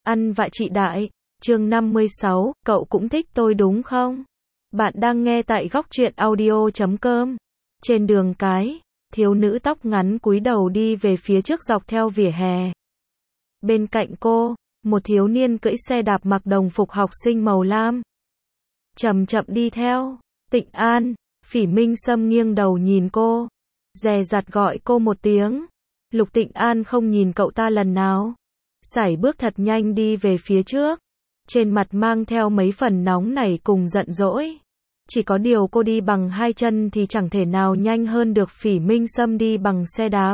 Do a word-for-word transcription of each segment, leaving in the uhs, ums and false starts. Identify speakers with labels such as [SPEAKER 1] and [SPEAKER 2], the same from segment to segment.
[SPEAKER 1] Ăn vạ chị đại. Chương năm mươi sáu, cậu cũng thích tôi đúng không? Bạn đang nghe tại góc truyện audio chấm com. Trên đường cái, thiếu nữ tóc ngắn cúi đầu đi về phía trước dọc theo vỉa hè. Bên cạnh cô, một thiếu niên cưỡi xe đạp mặc đồng phục học sinh màu lam. Chậm chậm đi theo. Tịnh An. Phỉ Minh Sâm nghiêng đầu nhìn cô, dè dặt gọi cô một tiếng. Lục Tịnh An không nhìn cậu ta lần nào, sải bước thật nhanh đi về phía trước, trên mặt mang theo mấy phần nóng nảy cùng giận dỗi. Chỉ có điều cô đi bằng hai chân thì chẳng thể nào nhanh hơn được Phỉ Minh Sâm đi bằng xe đạp.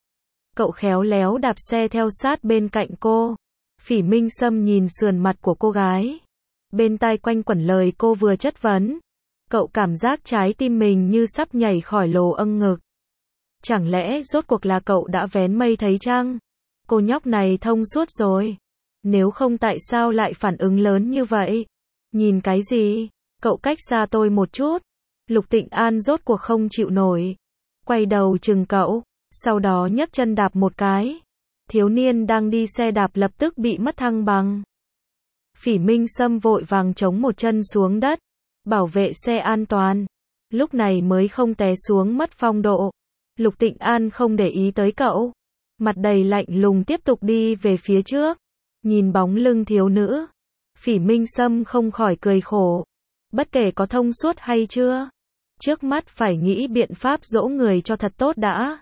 [SPEAKER 1] Cậu khéo léo đạp xe theo sát bên cạnh cô. Phỉ Minh Sâm nhìn sườn mặt của cô gái, bên tai quanh quẩn lời cô vừa chất vấn. Cậu cảm giác trái tim mình như sắp nhảy khỏi lồ âng ngực. Chẳng lẽ rốt cuộc là cậu đã vén mây thấy trăng? Cô nhóc này thông suốt rồi. Nếu không tại sao lại phản ứng lớn như vậy? Nhìn cái gì? Cậu cách xa tôi một chút. Lục Tịnh An rốt cuộc không chịu nổi, quay đầu chừng cậu, sau đó nhấc chân đạp một cái. Thiếu niên đang đi xe đạp lập tức bị mất thăng bằng. Phỉ Minh Sâm vội vàng chống một chân xuống đất, bảo vệ xe an toàn, lúc này mới không té xuống mất phong độ. Lục Tịnh An không để ý tới cậu, mặt đầy lạnh lùng tiếp tục đi về phía trước. Nhìn bóng lưng thiếu nữ, Phỉ Minh Sâm không khỏi cười khổ. Bất kể có thông suốt hay chưa, trước mắt phải nghĩ biện pháp dỗ người cho thật tốt đã.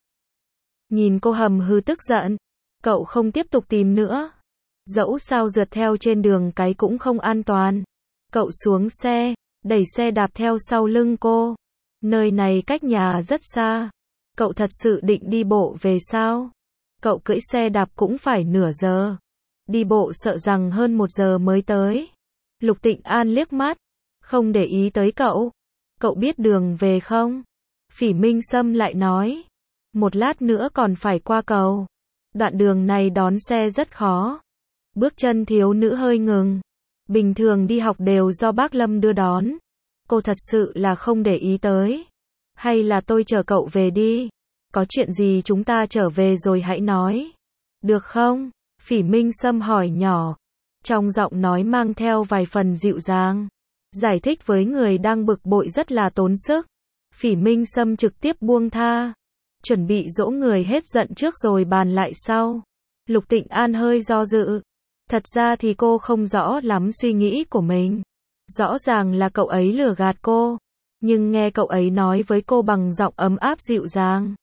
[SPEAKER 1] Nhìn cô hầm hừ tức giận, cậu không tiếp tục tìm nữa. Dẫu sao rượt theo trên đường cái cũng không an toàn. Cậu xuống xe, đẩy xe đạp theo sau lưng cô. Nơi này cách nhà rất xa. Cậu thật sự định đi bộ về sao? Cậu cưỡi xe đạp cũng phải nửa giờ. Đi bộ sợ rằng hơn một giờ mới tới. Lục Tịnh An liếc mắt, không để ý tới cậu. Cậu biết đường về không? Phỉ Minh Sâm lại nói. Một lát nữa còn phải qua cầu. Đoạn đường này đón xe rất khó. Bước chân thiếu nữ hơi ngừng. Bình thường đi học đều do bác Lâm đưa đón. Cô thật sự là không để ý tới. Hay là tôi chở cậu về đi? Có chuyện gì chúng ta trở về rồi hãy nói. Được không? Phỉ Minh Sâm hỏi nhỏ, trong giọng nói mang theo vài phần dịu dàng. Giải thích với người đang bực bội rất là tốn sức. Phỉ Minh Sâm trực tiếp buông tha, chuẩn bị dỗ người hết giận trước rồi bàn lại sau. Lục Tịnh An hơi do dự. Thật ra thì cô không rõ lắm suy nghĩ của mình. Rõ ràng là cậu ấy lừa gạt cô, nhưng nghe cậu ấy nói với cô bằng giọng ấm áp dịu dàng,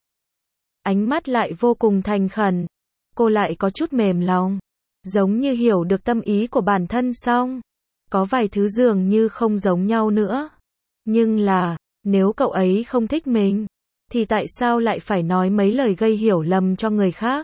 [SPEAKER 1] ánh mắt lại vô cùng thành khẩn, cô lại có chút mềm lòng, giống như hiểu được tâm ý của bản thân xong. Có vài thứ dường như không giống nhau nữa. Nhưng là, nếu cậu ấy không thích mình, thì tại sao lại phải nói mấy lời gây hiểu lầm cho người khác?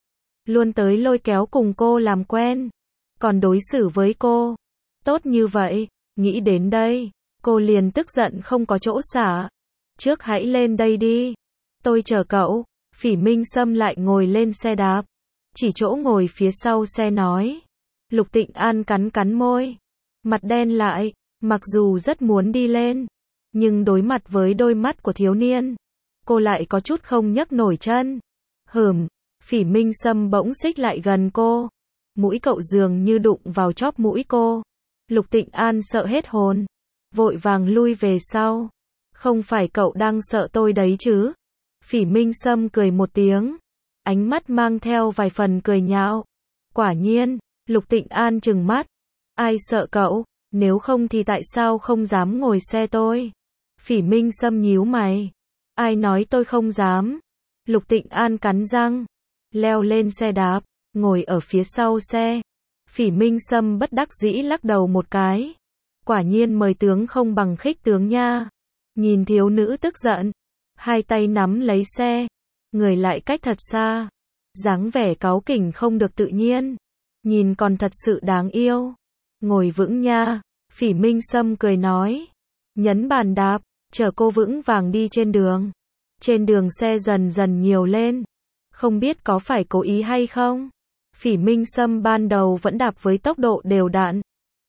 [SPEAKER 1] Luôn tới lôi kéo cùng cô làm quen, còn đối xử với cô tốt như vậy. Nghĩ đến đây, cô liền tức giận không có chỗ xả. Trước hãy lên đây đi, tôi chờ cậu. Phỉ Minh Sâm lại ngồi lên xe đạp, chỉ chỗ ngồi phía sau xe nói. Lục Tịnh An cắn cắn môi, mặt đen lại, mặc dù rất muốn đi lên, nhưng đối mặt với đôi mắt của thiếu niên, cô lại có chút không nhấc nổi chân. Hửm. Phỉ Minh Sâm bỗng xích lại gần cô, mũi cậu dường như đụng vào chóp mũi cô. Lục Tịnh An sợ hết hồn, vội vàng lui về sau. Không phải cậu đang sợ tôi đấy chứ? Phỉ Minh Sâm cười một tiếng, ánh mắt mang theo vài phần cười nhạo. Quả nhiên. Lục Tịnh An trừng mắt. Ai sợ cậu? Nếu không thì tại sao không dám ngồi xe tôi? Phỉ Minh Sâm nhíu mày. Ai nói tôi không dám? Lục Tịnh An cắn răng, leo lên xe đạp, ngồi ở phía sau xe. Phỉ Minh Sâm bất đắc dĩ lắc đầu một cái. Quả nhiên mời tướng không bằng khích tướng nha. Nhìn thiếu nữ tức giận, hai tay nắm lấy xe, người lại cách thật xa, dáng vẻ cáu kỉnh không được tự nhiên, nhìn còn thật sự đáng yêu. Ngồi vững nha. Phỉ Minh Sâm cười nói, nhấn bàn đạp, chở cô vững vàng đi trên đường. Trên đường xe dần dần nhiều lên, không biết có phải cố ý hay không. Phỉ Minh Sâm ban đầu vẫn đạp với tốc độ đều đặn,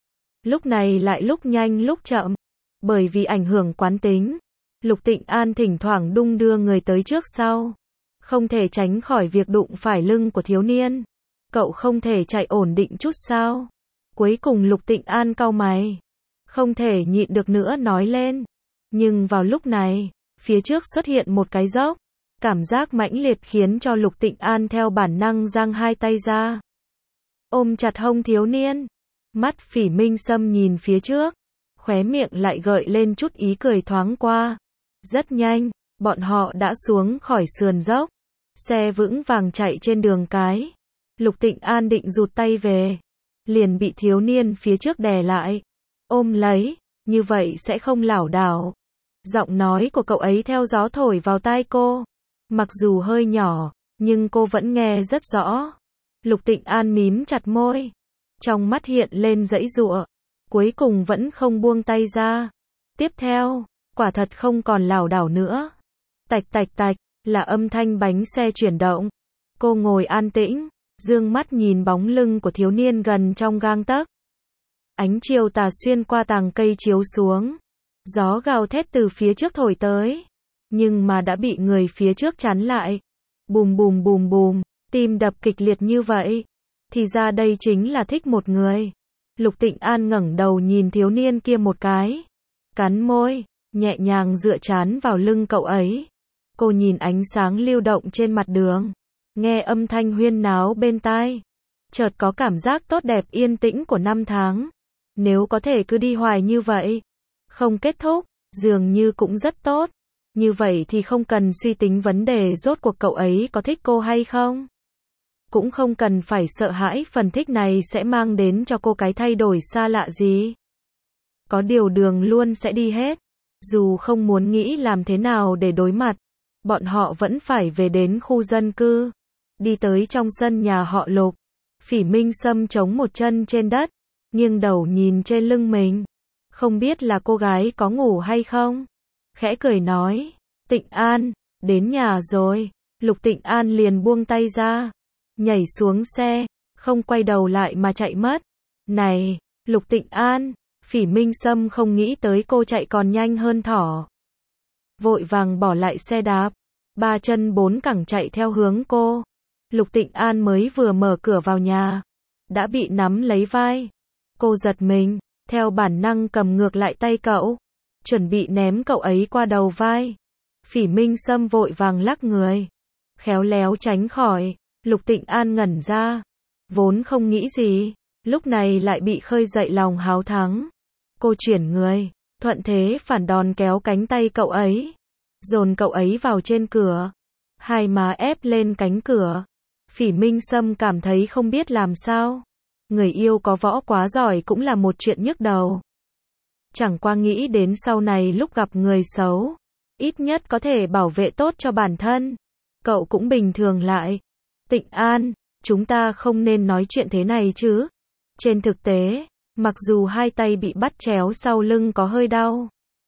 [SPEAKER 1] lúc này lại lúc nhanh lúc chậm, bởi vì ảnh hưởng quán tính. Lục Tịnh An thỉnh thoảng đung đưa người tới trước sau, không thể tránh khỏi việc đụng phải lưng của thiếu niên. Cậu không thể chạy ổn định chút sao? Cuối cùng Lục Tịnh An cau mày. Không thể nhịn được nữa nói lên. Nhưng vào lúc này, phía trước xuất hiện một cái dốc. Cảm giác mãnh liệt khiến cho Lục Tịnh An theo bản năng giang hai tay ra. Ôm chặt hông thiếu niên. Mắt Phỉ Minh Sâm nhìn phía trước. Khóe miệng lại gợi lên chút ý cười thoáng qua. Rất nhanh, bọn họ đã xuống khỏi sườn dốc. Xe vững vàng chạy trên đường cái. Lục Tịnh An định rụt tay về. Liền bị thiếu niên phía trước đè lại. Ôm lấy, như vậy sẽ không lảo đảo. Giọng nói của cậu ấy theo gió thổi vào tai cô. Mặc dù hơi nhỏ, nhưng cô vẫn nghe rất rõ. Lục Tịnh An mím chặt môi. Trong mắt hiện lên giãy giụa. Cuối cùng vẫn không buông tay ra. Tiếp theo, quả thật không còn lảo đảo nữa. Tạch tạch tạch, là âm thanh bánh xe chuyển động. Cô ngồi an tĩnh, dương mắt nhìn bóng lưng của thiếu niên gần trong gang tấc. Ánh chiều tà xuyên qua tàng cây chiếu xuống. Gió gào thét từ phía trước thổi tới. Nhưng mà đã bị người phía trước chắn lại. Bùm bùm bùm bùm, tim đập kịch liệt như vậy. Thì ra đây chính là thích một người. Lục Tịnh An ngẩng đầu nhìn thiếu niên kia một cái. Cắn môi, nhẹ nhàng dựa trán vào lưng cậu ấy. Cô nhìn ánh sáng lưu động trên mặt đường. Nghe âm thanh huyên náo bên tai. Chợt có cảm giác tốt đẹp yên tĩnh của năm tháng. Nếu có thể cứ đi hoài như vậy. Không kết thúc, dường như cũng rất tốt. Như vậy thì không cần suy tính vấn đề rốt cuộc cậu ấy có thích cô hay không. Cũng không cần phải sợ hãi phần thích này sẽ mang đến cho cô cái thay đổi xa lạ gì. Có điều đường luôn sẽ đi hết. Dù không muốn nghĩ làm thế nào để đối mặt, bọn họ vẫn phải về đến khu dân cư. Đi tới trong sân nhà họ Lục. Phỉ Minh Sâm chống một chân trên đất, nghiêng đầu nhìn trên lưng mình. Không biết là cô gái có ngủ hay không. Khẽ cười nói, Tịnh An, đến nhà rồi. Lục Tịnh An liền buông tay ra. Nhảy xuống xe, không quay đầu lại mà chạy mất. Này, Lục Tịnh An, Phỉ Minh Sâm không nghĩ tới cô chạy còn nhanh hơn thỏ. Vội vàng bỏ lại xe đạp, ba chân bốn cẳng chạy theo hướng cô. Lục Tịnh An mới vừa mở cửa vào nhà, đã bị nắm lấy vai. Cô giật mình, theo bản năng cầm ngược lại tay cậu, chuẩn bị ném cậu ấy qua đầu vai. Phỉ Minh Sâm vội vàng lắc người, khéo léo tránh khỏi. Lục Tịnh An ngẩn ra, vốn không nghĩ gì, lúc này lại bị khơi dậy lòng háo thắng. Cô chuyển người, thuận thế phản đòn kéo cánh tay cậu ấy, dồn cậu ấy vào trên cửa, hai má ép lên cánh cửa. Phỉ Minh Sâm cảm thấy không biết làm sao. Người yêu có võ quá giỏi cũng là một chuyện nhức đầu. Chẳng qua nghĩ đến sau này lúc gặp người xấu, ít nhất có thể bảo vệ tốt cho bản thân. Cậu cũng bình thường lại. Tịnh An, chúng ta không nên nói chuyện thế này chứ. Trên thực tế, mặc dù hai tay bị bắt chéo sau lưng có hơi đau,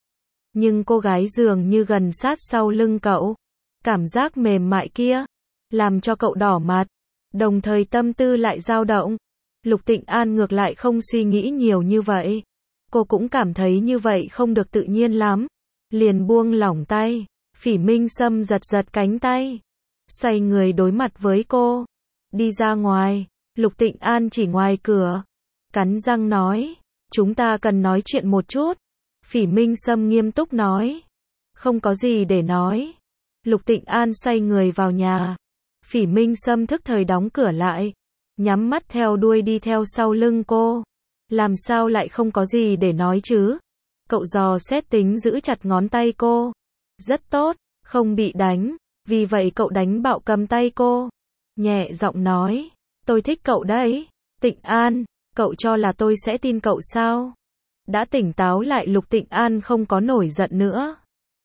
[SPEAKER 1] nhưng cô gái dường như gần sát sau lưng cậu. Cảm giác mềm mại kia, làm cho cậu đỏ mặt, đồng thời tâm tư lại dao động. Lục Tịnh An ngược lại không suy nghĩ nhiều như vậy. Cô cũng cảm thấy như vậy không được tự nhiên lắm. Liền buông lỏng tay, Phỉ Minh Sâm giật giật cánh tay. Xoay người đối mặt với cô. Đi ra ngoài, Lục Tịnh An chỉ ngoài cửa. Cắn răng nói, chúng ta cần nói chuyện một chút. Phỉ Minh Sâm nghiêm túc nói. Không có gì để nói. Lục Tịnh An xoay người vào nhà. Phỉ Minh Sâm thức thời đóng cửa lại. Nhắm mắt theo đuôi đi theo sau lưng cô. Làm sao lại không có gì để nói chứ? Cậu dò xét tính giữ chặt ngón tay cô. Rất tốt, không bị đánh. Vì vậy cậu đánh bạo cầm tay cô. Nhẹ giọng nói, tôi thích cậu đấy. Tịnh An, cậu cho là tôi sẽ tin cậu sao? Đã tỉnh táo lại Lục Tịnh An không có nổi giận nữa.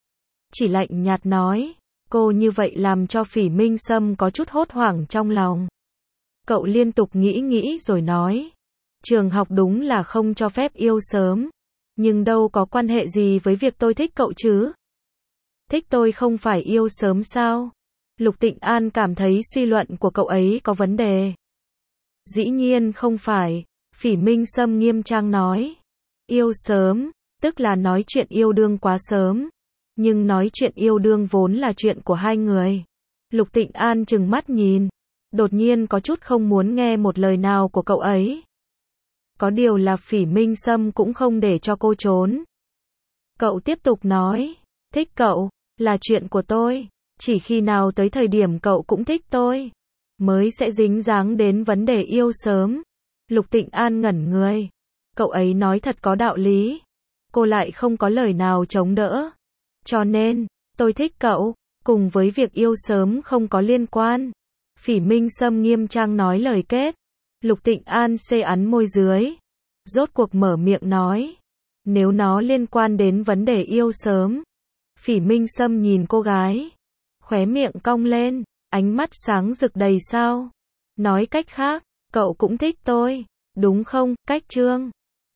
[SPEAKER 1] Chỉ lạnh nhạt nói, cô như vậy làm cho Phỉ Minh Sâm có chút hốt hoảng trong lòng. Cậu liên tục nghĩ nghĩ rồi nói, trường học đúng là không cho phép yêu sớm. Nhưng đâu có quan hệ gì với việc tôi thích cậu chứ? Thích tôi không phải yêu sớm sao? Lục Tịnh An cảm thấy suy luận của cậu ấy có vấn đề. Dĩ nhiên không phải, Phỉ Minh Sâm nghiêm trang nói. Yêu sớm, tức là nói chuyện yêu đương quá sớm. Nhưng nói chuyện yêu đương vốn là chuyện của hai người. Lục Tịnh An trừng mắt nhìn. đột nhiên có chút không muốn nghe một lời nào của cậu ấy. Có điều là Phỉ Minh Sâm cũng không để cho cô trốn. Cậu tiếp tục nói, thích cậu, là chuyện của tôi, chỉ khi nào tới thời điểm cậu cũng thích tôi, mới sẽ dính dáng đến vấn đề yêu sớm. Lục Tịnh An ngẩn người, cậu ấy nói thật có đạo lý, cô lại không có lời nào chống đỡ. Cho nên, tôi thích cậu, cùng với việc yêu sớm không có liên quan. Phỉ Minh Sâm nghiêm trang nói lời kết. Lục Tịnh An xê ắn môi dưới, rốt cuộc mở miệng nói, nếu nó liên quan đến vấn đề yêu sớm. Phỉ Minh Sâm nhìn cô gái, khóe miệng cong lên, ánh mắt sáng rực đầy sao. Nói cách khác, cậu cũng thích tôi, đúng không, Cách Trương?